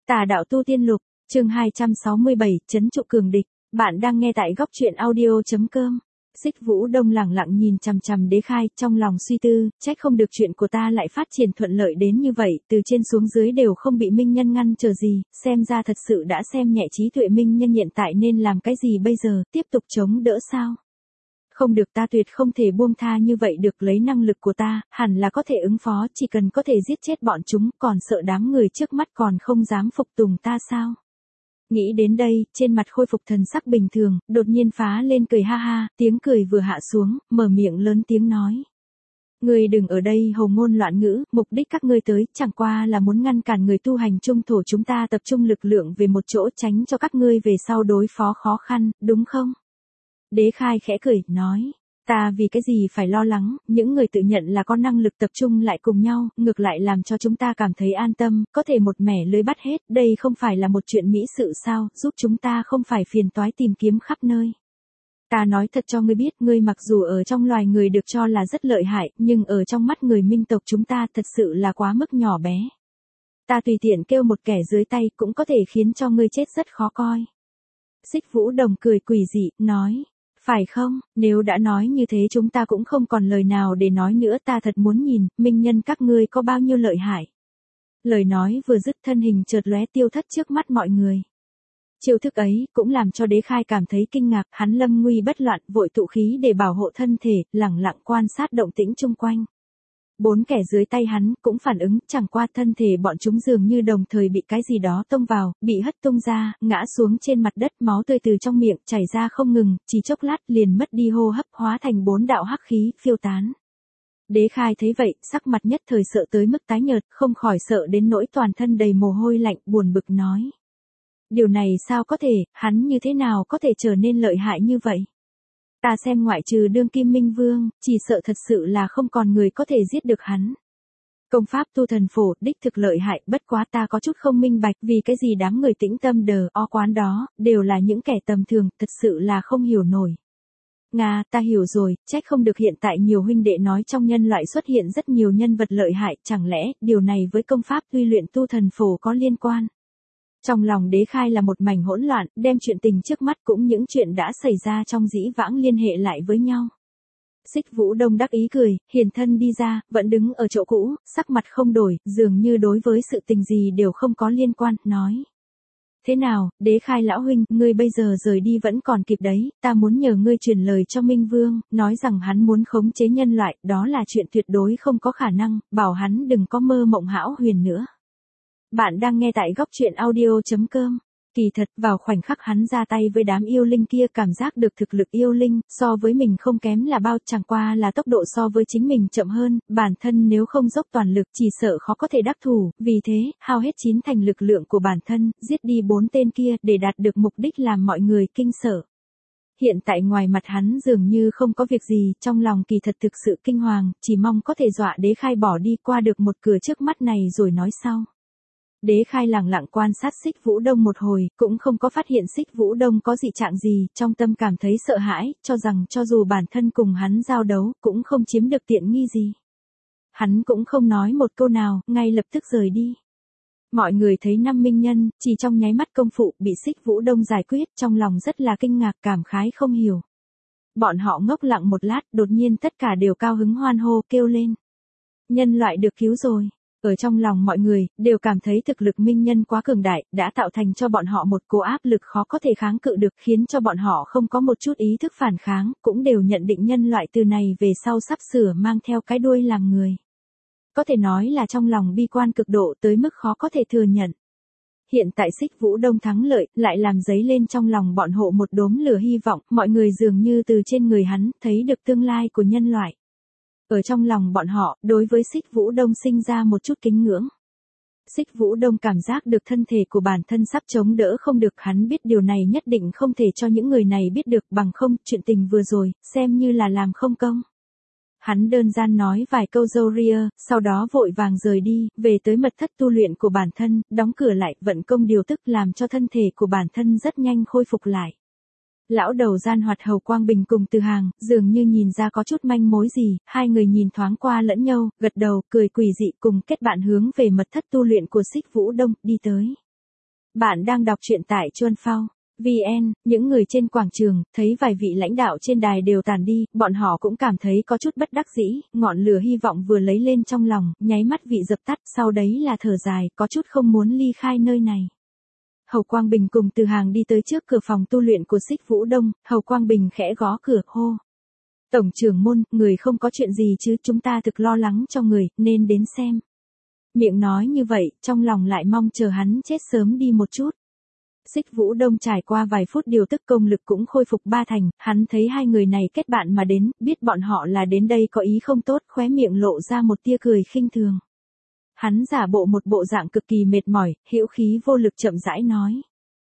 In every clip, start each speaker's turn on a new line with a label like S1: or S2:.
S1: Tà đạo tu tiên lục, chương 267, trấn trụ cường địch. Bạn đang nghe tại góc truyện audio.com. Xích Vũ Đông lẳng lặng nhìn chằm chằm Đế Khai, trong lòng suy tư, trách không được chuyện của ta lại phát triển thuận lợi đến như vậy, từ trên xuống dưới đều không bị Minh Nhân ngăn trở gì, xem ra thật sự đã xem nhẹ trí tuệ Minh Nhân hiện tại nên làm cái gì bây giờ, tiếp tục chống đỡ sao? Không được, ta tuyệt không thể buông tha như vậy được, lấy năng lực của ta, hẳn là có thể ứng phó, chỉ cần có thể giết chết bọn chúng, còn sợ đám người trước mắt còn không dám phục tùng ta sao? Nghĩ đến đây, trên mặt khôi phục thần sắc bình thường, đột nhiên phá lên cười ha ha, tiếng cười vừa hạ xuống, mở miệng lớn tiếng nói. Ngươi đừng ở đây hồ ngôn loạn ngữ, mục đích các ngươi tới, chẳng qua là muốn ngăn cản người tu hành trung thổ chúng ta tập trung lực lượng về một chỗ tránh cho các ngươi về sau đối phó khó khăn, đúng không? Đế Khai khẽ cười, nói. Ta vì cái gì phải lo lắng, những người tự nhận là có năng lực tập trung lại cùng nhau, ngược lại làm cho chúng ta cảm thấy an tâm, có thể một mẻ lưới bắt hết, đây không phải là một chuyện mỹ sự sao, giúp chúng ta không phải phiền toái tìm kiếm khắp nơi. Ta nói thật cho ngươi biết, ngươi mặc dù ở trong loài người được cho là rất lợi hại, nhưng ở trong mắt người minh tộc chúng ta thật sự là quá mức nhỏ bé. Ta tùy tiện kêu một kẻ dưới tay cũng có thể khiến cho ngươi chết rất khó coi. Xích Vũ Đồng cười quỷ dị, nói. Phải không, nếu đã nói như thế chúng ta cũng không còn lời nào để nói nữa, ta thật muốn nhìn, Minh Nhân các ngươi có bao nhiêu lợi hại. Lời nói vừa dứt thân hình chợt lóe tiêu thất trước mắt mọi người. Chiêu thức ấy cũng làm cho Đế Khai cảm thấy kinh ngạc, hắn lâm nguy bất loạn, vội tụ khí để bảo hộ thân thể, lẳng lặng quan sát động tĩnh chung quanh. 4 kẻ dưới tay hắn cũng phản ứng, chẳng qua thân thể bọn chúng dường như đồng thời bị cái gì đó tông vào, bị hất tung ra, ngã xuống trên mặt đất, máu tươi từ trong miệng chảy ra không ngừng, chỉ chốc lát liền mất đi hô hấp, hóa thành 4 đạo hắc khí phiêu tán. Đế Khai thấy vậy, sắc mặt nhất thời sợ tới mức tái nhợt, không khỏi sợ đến nỗi toàn thân đầy mồ hôi lạnh, buồn bực nói. Điều này sao có thể, hắn như thế nào có thể trở nên lợi hại như vậy? Ta xem ngoại trừ đương kim Minh Vương, chỉ sợ thật sự là không còn người có thể giết được hắn. Công pháp tu thần phổ, đích thực lợi hại, bất quá ta có chút không minh bạch vì cái gì đám người tĩnh tâm đờ o quán đó, đều là những kẻ tầm thường, thật sự là không hiểu nổi. Nga, ta hiểu rồi, trách không được hiện tại nhiều huynh đệ nói trong nhân loại xuất hiện rất nhiều nhân vật lợi hại, chẳng lẽ điều này với công pháp tuy luyện tu thần phổ có liên quan? Trong lòng Đế Khai là một mảnh hỗn loạn, đem chuyện tình trước mắt cũng những chuyện đã xảy ra trong dĩ vãng liên hệ lại với nhau. Xích Vũ Đông đắc ý cười, hiền thân đi ra, vẫn đứng ở chỗ cũ, sắc mặt không đổi, dường như đối với sự tình gì đều không có liên quan, nói. Thế nào, Đế Khai lão huynh, ngươi bây giờ rời đi vẫn còn kịp đấy, ta muốn nhờ ngươi truyền lời cho Minh Vương, nói rằng hắn muốn khống chế nhân loại, đó là chuyện tuyệt đối không có khả năng, bảo hắn đừng có mơ mộng hão huyền nữa. Bạn đang nghe tại góc truyện audio.com. Kỳ thật, vào khoảnh khắc hắn ra tay với đám yêu linh kia cảm giác được thực lực yêu linh, so với mình không kém là bao, chẳng qua là tốc độ so với chính mình chậm hơn, bản thân nếu không dốc toàn lực chỉ sợ khó có thể đắc thủ, vì thế, hao hết 9 thành lực lượng của bản thân, giết đi 4 tên kia để đạt được mục đích làm mọi người kinh sợ. Hiện tại ngoài mặt hắn dường như không có việc gì, trong lòng kỳ thật thực sự kinh hoàng, chỉ mong có thể dọa Đế Khai bỏ đi qua được một cửa trước mắt này rồi nói sau. Đế Khai lẳng lặng quan sát Xích Vũ Đông một hồi, cũng không có phát hiện Xích Vũ Đông có dị trạng gì, trong tâm cảm thấy sợ hãi, cho rằng cho dù bản thân cùng hắn giao đấu, cũng không chiếm được tiện nghi gì. Hắn cũng không nói một câu nào, ngay lập tức rời đi. Mọi người thấy 5 minh nhân, chỉ trong nháy mắt công phu bị Xích Vũ Đông giải quyết, trong lòng rất là kinh ngạc, cảm khái không hiểu. Bọn họ ngốc lặng một lát, đột nhiên tất cả đều cao hứng hoan hô kêu lên. Nhân loại được cứu rồi. Ở trong lòng mọi người, đều cảm thấy thực lực Minh Nhân quá cường đại, đã tạo thành cho bọn họ một cỗ áp lực khó có thể kháng cự được, khiến cho bọn họ không có một chút ý thức phản kháng, cũng đều nhận định nhân loại từ này về sau sắp sửa mang theo cái đuôi làm người. Có thể nói là trong lòng bi quan cực độ tới mức khó có thể thừa nhận. Hiện tại Xích Vũ Đông thắng lợi, lại làm dấy lên trong lòng bọn họ một đốm lửa hy vọng, mọi người dường như từ trên người hắn, thấy được tương lai của nhân loại. Ở trong lòng bọn họ, đối với Xích Vũ Đông sinh ra một chút kính ngưỡng. Xích Vũ Đông cảm giác được thân thể của bản thân sắp chống đỡ không được, hắn biết điều này nhất định không thể cho những người này biết được, bằng không, chuyện tình vừa rồi, xem như là làm không công. Hắn đơn giản nói vài câu râu ria, sau đó vội vàng rời đi, về tới mật thất tu luyện của bản thân, đóng cửa lại, vận công điều tức làm cho thân thể của bản thân rất nhanh khôi phục lại. Lão đầu Gian Hoạt Hầu Quang Bình cùng Từ Hàng, dường như nhìn ra có chút manh mối gì, hai người nhìn thoáng qua lẫn nhau, gật đầu, cười quỷ dị cùng kết bạn hướng về mật thất tu luyện của Xích Vũ Đông, đi tới. Bạn đang đọc truyện tại Chuan Phao VN, những người trên quảng trường, thấy vài vị lãnh đạo trên đài đều tàn đi, bọn họ cũng cảm thấy có chút bất đắc dĩ, ngọn lửa hy vọng vừa lấy lên trong lòng, nháy mắt vị dập tắt, sau đấy là thở dài, có chút không muốn ly khai nơi này. Hầu Quang Bình cùng Từ Hàng đi tới trước cửa phòng tu luyện của Xích Vũ Đông, Hầu Quang Bình khẽ gõ cửa, hô. Tổng trưởng môn, người không có chuyện gì chứ, chúng ta thực lo lắng cho người, nên đến xem. Miệng nói như vậy, trong lòng lại mong chờ hắn chết sớm đi một chút. Xích Vũ Đông trải qua vài phút điều tức công lực cũng khôi phục ba thành, hắn thấy hai người này kết bạn mà đến, biết bọn họ là đến đây có ý không tốt, khóe miệng lộ ra một tia cười khinh thường. Hắn giả bộ một bộ dạng cực kỳ mệt mỏi, hữu khí vô lực chậm rãi nói.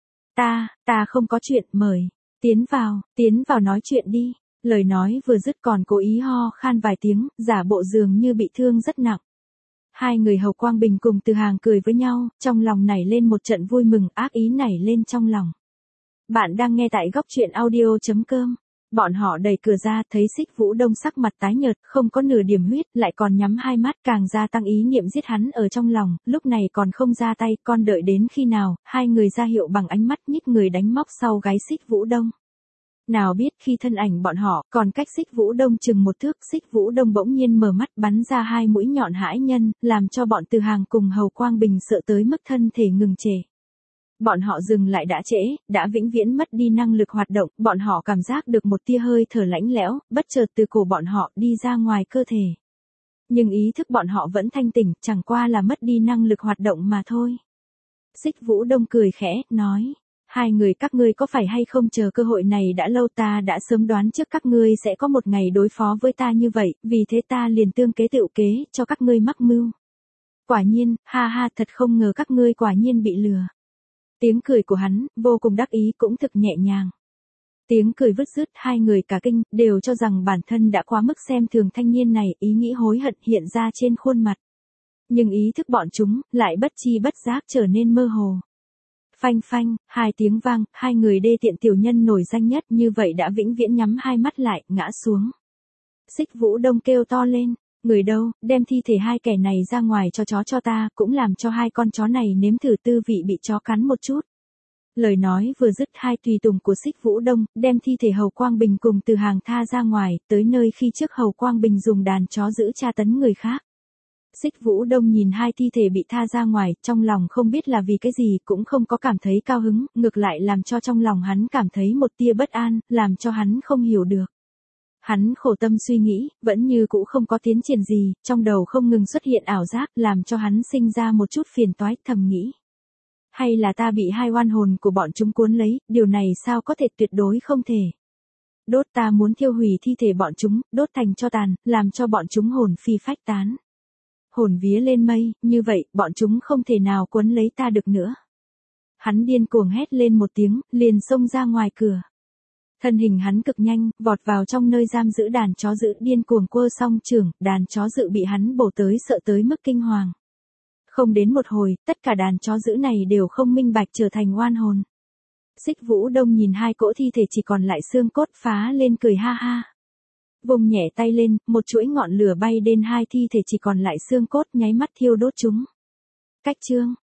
S1: Ta không có chuyện, mời, tiến vào nói chuyện đi. Lời nói vừa dứt còn cố ý ho khan vài tiếng, giả bộ dường như bị thương rất nặng. Hai người Hầu Quang Bình cùng Từ Hàng cười với nhau, trong lòng nảy lên một trận vui mừng, ác ý nảy lên trong lòng. Bạn đang nghe tại góc truyện audio.com. Bọn họ đẩy cửa ra, thấy Xích Vũ Đông sắc mặt tái nhợt, không có nửa điểm huyết, lại còn nhắm hai mắt, càng gia tăng ý niệm giết hắn ở trong lòng, lúc này còn không ra tay, con đợi đến khi nào, hai người ra hiệu bằng ánh mắt nhích người đánh móc sau gáy Xích Vũ Đông. Nào biết khi thân ảnh bọn họ còn cách Xích Vũ Đông chừng một thước, Xích Vũ Đông bỗng nhiên mở mắt bắn ra hai mũi nhọn hãi nhân, làm cho bọn Từ Hàng cùng Hầu Quang Bình sợ tới mức thân thể ngừng trệ. Bọn họ dừng lại đã trễ, đã vĩnh viễn mất đi năng lực hoạt động, bọn họ cảm giác được một tia hơi thở lạnh lẽo, bất chợt từ cổ bọn họ đi ra ngoài cơ thể. Nhưng ý thức bọn họ vẫn thanh tỉnh, chẳng qua là mất đi năng lực hoạt động mà thôi. Xích Vũ Đông cười khẽ, nói. Hai người các ngươi có phải hay không chờ cơ hội này đã lâu, ta đã sớm đoán trước các ngươi sẽ có một ngày đối phó với ta như vậy, vì thế ta liền tương kế tựu kế, cho các ngươi mắc mưu. Quả nhiên, ha ha, thật không ngờ các ngươi quả nhiên bị lừa. Tiếng cười của hắn, vô cùng đắc ý cũng thực nhẹ nhàng. Tiếng cười vứt rứt, hai người cả kinh, đều cho rằng bản thân đã quá mức xem thường thanh niên này, ý nghĩ hối hận hiện ra trên khuôn mặt. Nhưng ý thức bọn chúng, lại bất chi bất giác trở nên mơ hồ. Phanh phanh, hai tiếng vang, hai người đê tiện tiểu nhân nổi danh nhất như vậy đã vĩnh viễn nhắm hai mắt lại, ngã xuống. Xích Vũ Đông kêu to lên, người đâu, đem thi thể hai kẻ này ra ngoài cho chó cho ta, cũng làm cho hai con chó này nếm thử tư vị bị chó cắn một chút. Lời nói vừa dứt, hai tùy tùng của Xích Vũ Đông, đem thi thể Hầu Quang Bình cùng Từ Hàng tha ra ngoài, tới nơi khi trước Hầu Quang Bình dùng đàn chó giữ tra tấn người khác. Xích Vũ Đông nhìn hai thi thể bị tha ra ngoài, trong lòng không biết là vì cái gì, cũng không có cảm thấy cao hứng, ngược lại làm cho trong lòng hắn cảm thấy một tia bất an, làm cho hắn không hiểu được. Hắn khổ tâm suy nghĩ, vẫn như cũ không có tiến triển gì, trong đầu không ngừng xuất hiện ảo giác, làm cho hắn sinh ra một chút phiền toái, thầm nghĩ. Hay là ta bị hai oan hồn của bọn chúng cuốn lấy, điều này sao có thể, tuyệt đối không thể. Đốt, ta muốn thiêu hủy thi thể bọn chúng, đốt thành tro tàn, làm cho bọn chúng hồn phi phách tán. Hồn vía lên mây, như vậy, bọn chúng không thể nào cuốn lấy ta được nữa. Hắn điên cuồng hét lên một tiếng, liền xông ra ngoài cửa. Thân hình hắn cực nhanh, vọt vào trong nơi giam giữ đàn chó giữ, điên cuồng quơ song chưởng, đàn chó giữ bị hắn bổ tới sợ tới mức kinh hoàng. Không đến một hồi, tất cả đàn chó giữ này đều không minh bạch trở thành oan hồn. Xích Vũ Đông nhìn hai cỗ thi thể chỉ còn lại xương cốt, phá lên cười ha ha. Vùng nhẹ tay lên, một chuỗi ngọn lửa bay đến hai thi thể chỉ còn lại xương cốt, nháy mắt thiêu đốt chúng. Cách chương